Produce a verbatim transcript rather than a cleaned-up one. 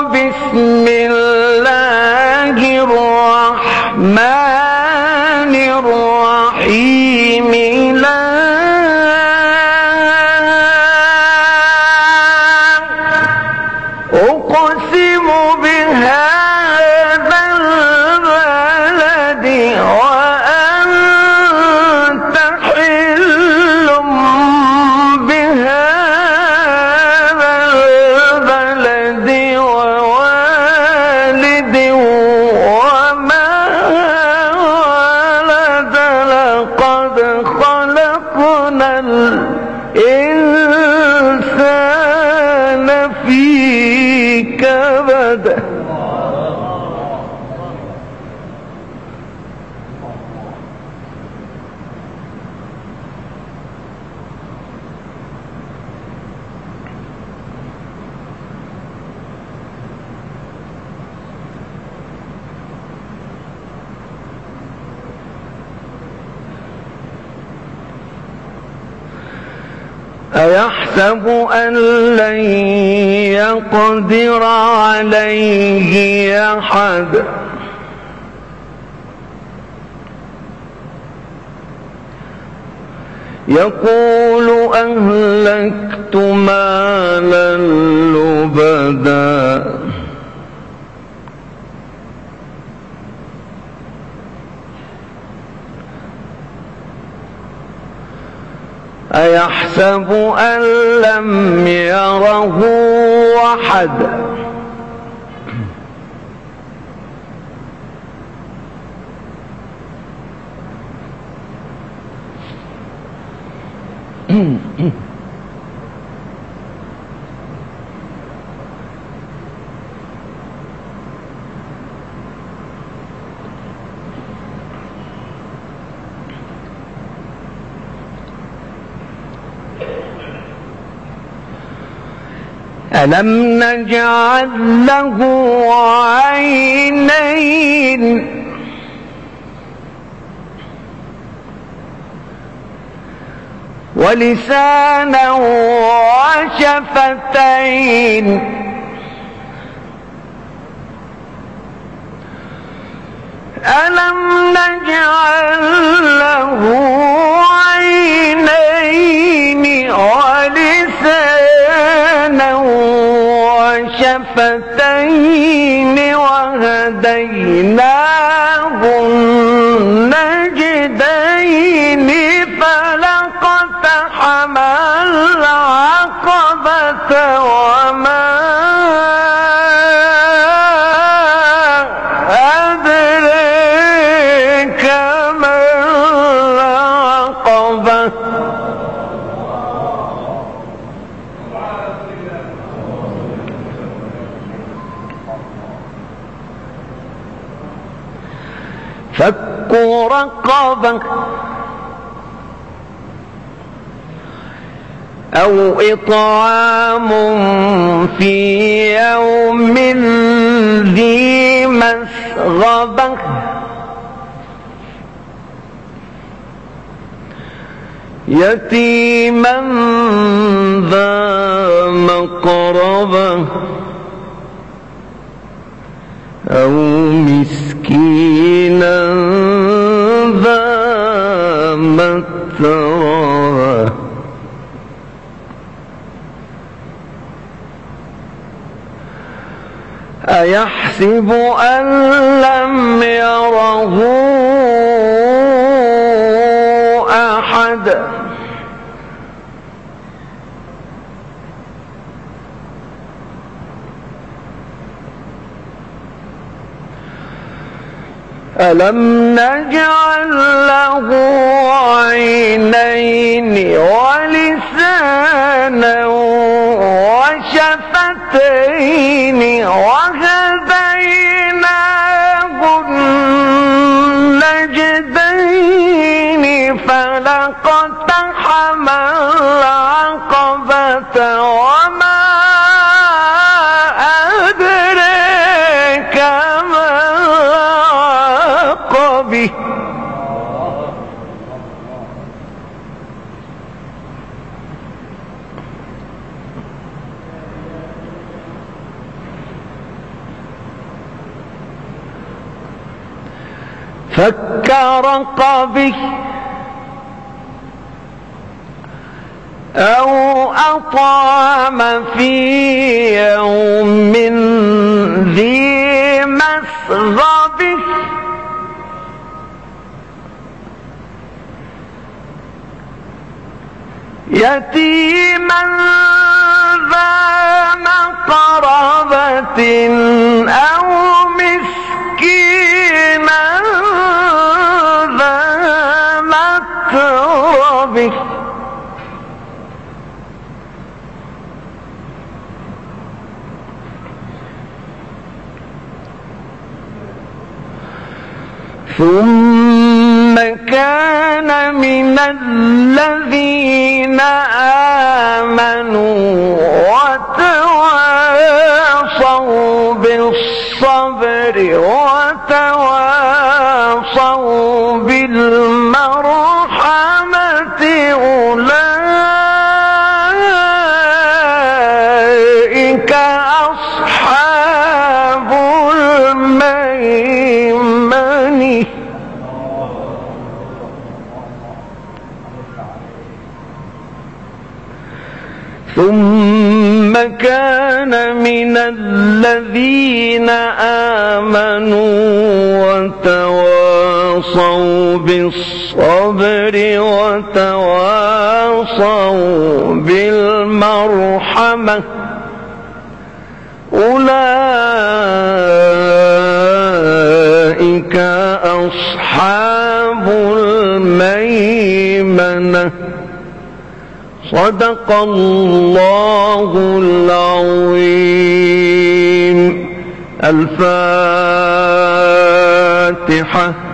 بسم الله الرحمن الرحيم لا أقسم بهذا البلد وأنت حل بهذا البلد ووالد وما ولد لقد خلقنا الإنسان في كبد أيحسب أن لن يقدر عليه أحد يقول أهلكت مالا لبدا أيحسب أن لم يره أحد ألم نجعل له عينين ولسانا وشفتين ألم نجعل له عينين ولسانا وشفتين وهديناه النجدين فلاقتحم العقبة وما أدريك ما العقبة فك رقبة أو إطعام في يوم ذي مسغبة يتيما ذا مقربة أو مسكينا ذا متربة أيحسب أن لم يره أحد ألم نجعل له عينين ولسانا وشفتين وهديناه النجدين فلاقتحم العقبة وما أدريك ما العقبة فك رقبه أو أطعم في يوم ذي مسغبة يتيما ذا مقربة أو مسكينا ذا متربة ثم كان من الذين آمنوا وتواصوا بالصبر وتواصوا بالمرحمة أولئك أصحاب الميمنة ثم كان من الذين آمنوا وتواصوا بالصبر وتواصوا بالمرحمة أولئك أصحاب الميمنة. صدق الله العظيم. الفاتحة.